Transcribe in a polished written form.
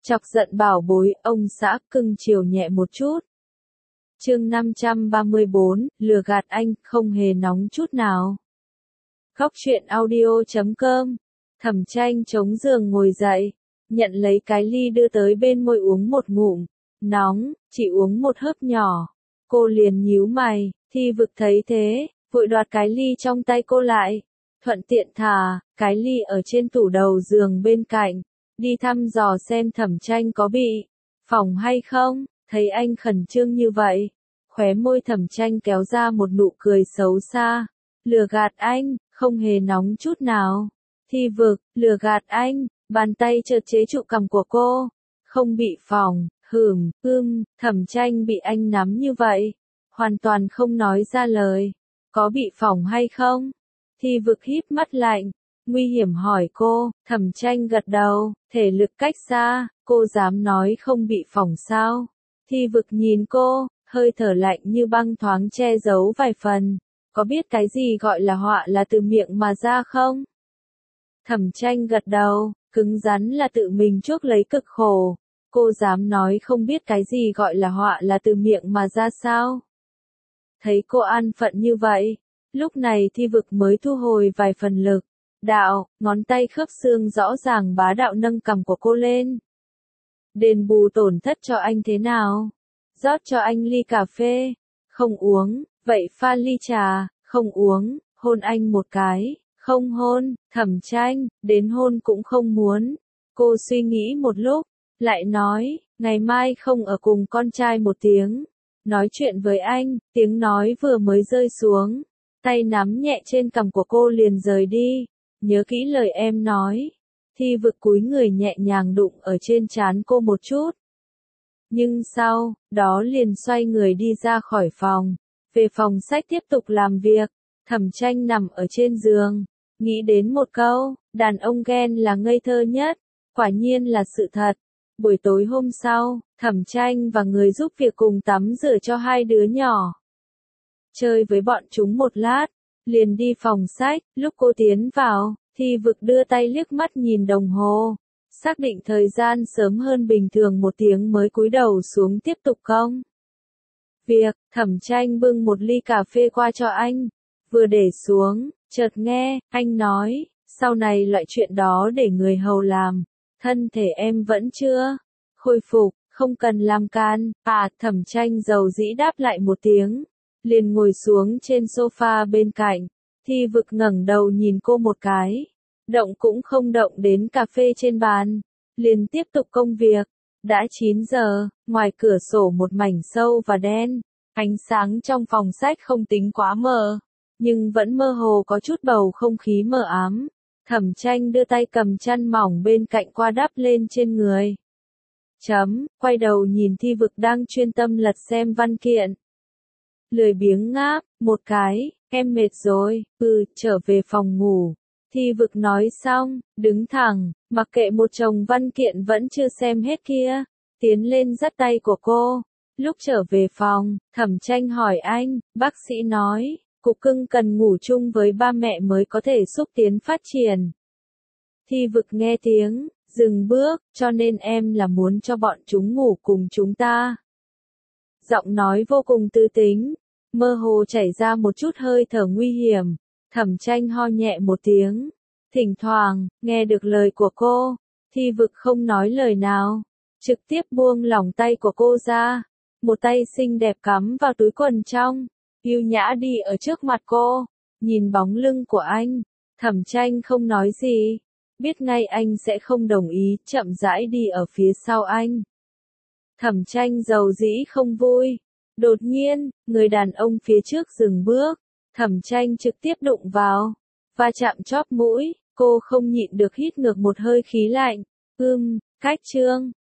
Chọc giận bảo bối, ông xã cưng chiều nhẹ một chút. Chương 534, lừa gạt anh, không hề nóng chút nào. Góc truyện audio.com. Thẩm Tranh chống giường ngồi dậy, nhận lấy cái ly đưa tới bên môi uống một ngụm. Nóng, chỉ uống một hớp nhỏ. Cô liền nhíu mày, Thi Vực thấy thế, vội đoạt cái ly trong tay cô lại. Thuận tiện thả cái ly ở trên tủ đầu giường bên cạnh, đi thăm dò xem Thẩm Tranh có bị phỏng hay không. Thấy anh khẩn trương như vậy, khóe môi Thẩm Tranh kéo ra một nụ cười xấu xa. Lừa gạt anh, không hề nóng chút nào. Thi Vực, lừa gạt anh, bàn tay chợt chế trụ cằm của cô. Không bị phỏng, Thẩm Tranh bị anh nắm như vậy, hoàn toàn không nói ra lời. Có bị phỏng hay không? Thi Vực híp mắt lạnh, nguy hiểm hỏi cô. Thẩm Tranh gật đầu, thể lực cách xa, cô dám nói không bị phỏng sao? Thi Vực nhìn cô, hơi thở lạnh như băng thoáng che giấu vài phần. Có biết cái gì gọi là họa là từ miệng mà ra không? Thẩm Tranh gật đầu, cứng rắn là tự mình chuốc lấy cực khổ. Cô dám nói không biết cái gì gọi là họa là từ miệng mà ra sao? Thấy cô an phận như vậy, lúc này Thi Vực mới thu hồi vài phần lực. Đạo, ngón tay khớp xương rõ ràng bá đạo nâng cằm của cô lên. Đền bù tổn thất cho anh thế nào? Rót cho anh ly cà phê. Không uống, vậy pha ly trà. Không uống, hôn anh một cái. Không hôn. Thẩm Tranh, đến hôn cũng không muốn. Cô suy nghĩ một lúc, lại nói, ngày mai không ở cùng con trai một tiếng. Nói chuyện với anh, tiếng nói vừa mới rơi xuống, tay nắm nhẹ trên cằm của cô liền rời đi. Nhớ kỹ lời em nói. Thi Vực cúi người nhẹ nhàng đụng ở trên trán cô một chút. Nhưng sau đó liền xoay người đi ra khỏi phòng, về phòng sách tiếp tục làm việc. Thẩm Tranh nằm ở trên giường, nghĩ đến một câu, đàn ông ghen là ngây thơ nhất. Quả nhiên là sự thật. Buổi tối hôm sau, Thẩm Tranh và người giúp việc cùng tắm rửa cho hai đứa nhỏ. Chơi với bọn chúng một lát, liền đi phòng sách. Lúc cô tiến vào, Thi Vực đưa tay liếc mắt nhìn đồng hồ, xác định thời gian sớm hơn bình thường một tiếng mới cúi đầu xuống tiếp tục công việc. Thẩm Tranh bưng một ly cà phê qua cho anh, vừa để xuống, chợt nghe anh nói, sau này loại chuyện đó để người hầu làm, thân thể em vẫn chưa khôi phục, không cần làm can. Thẩm Tranh dầu dĩ đáp lại một tiếng, liền ngồi xuống trên sofa bên cạnh. Thi Vực ngẩng đầu nhìn cô một cái, động cũng không động đến cà phê trên bàn, liền tiếp tục công việc. Đã 9 giờ, ngoài cửa sổ một mảnh sâu và đen, ánh sáng trong phòng sách không tính quá mờ, nhưng vẫn mơ hồ có chút bầu không khí mờ ám. Thẩm Tranh đưa tay cầm chăn mỏng bên cạnh qua đắp lên trên người. Quay đầu nhìn Thi Vực đang chuyên tâm lật xem văn kiện. Lười biếng ngáp một cái, em mệt rồi, trở về phòng ngủ. Thi Vực nói xong, đứng thẳng, mặc kệ một chồng văn kiện vẫn chưa xem hết kia, tiến lên dắt tay của cô. Lúc trở về phòng, Thẩm Tranh hỏi anh, bác sĩ nói, cục cưng cần ngủ chung với ba mẹ mới có thể xúc tiến phát triển. Thi Vực nghe tiếng, dừng bước, cho nên em là muốn cho bọn chúng ngủ cùng chúng ta. Giọng nói vô cùng tư tính, mơ hồ chảy ra một chút hơi thở nguy hiểm. Thẩm Tranh ho nhẹ một tiếng, thỉnh thoảng nghe được lời của cô. Thi Vực không nói lời nào, trực tiếp buông lỏng tay của cô ra, một tay xinh đẹp cắm vào túi quần trong, yêu nhã đi ở trước mặt cô. Nhìn bóng lưng của anh, Thẩm Tranh không nói gì, biết ngay anh sẽ không đồng ý, chậm rãi đi ở phía sau anh. Thẩm Tranh dầu dĩ không vui. Đột nhiên, người đàn ông phía trước dừng bước, Thẩm Tranh trực tiếp đụng vào, va chạm chóp mũi, cô không nhịn được hít ngược một hơi khí lạnh. Cách Trương,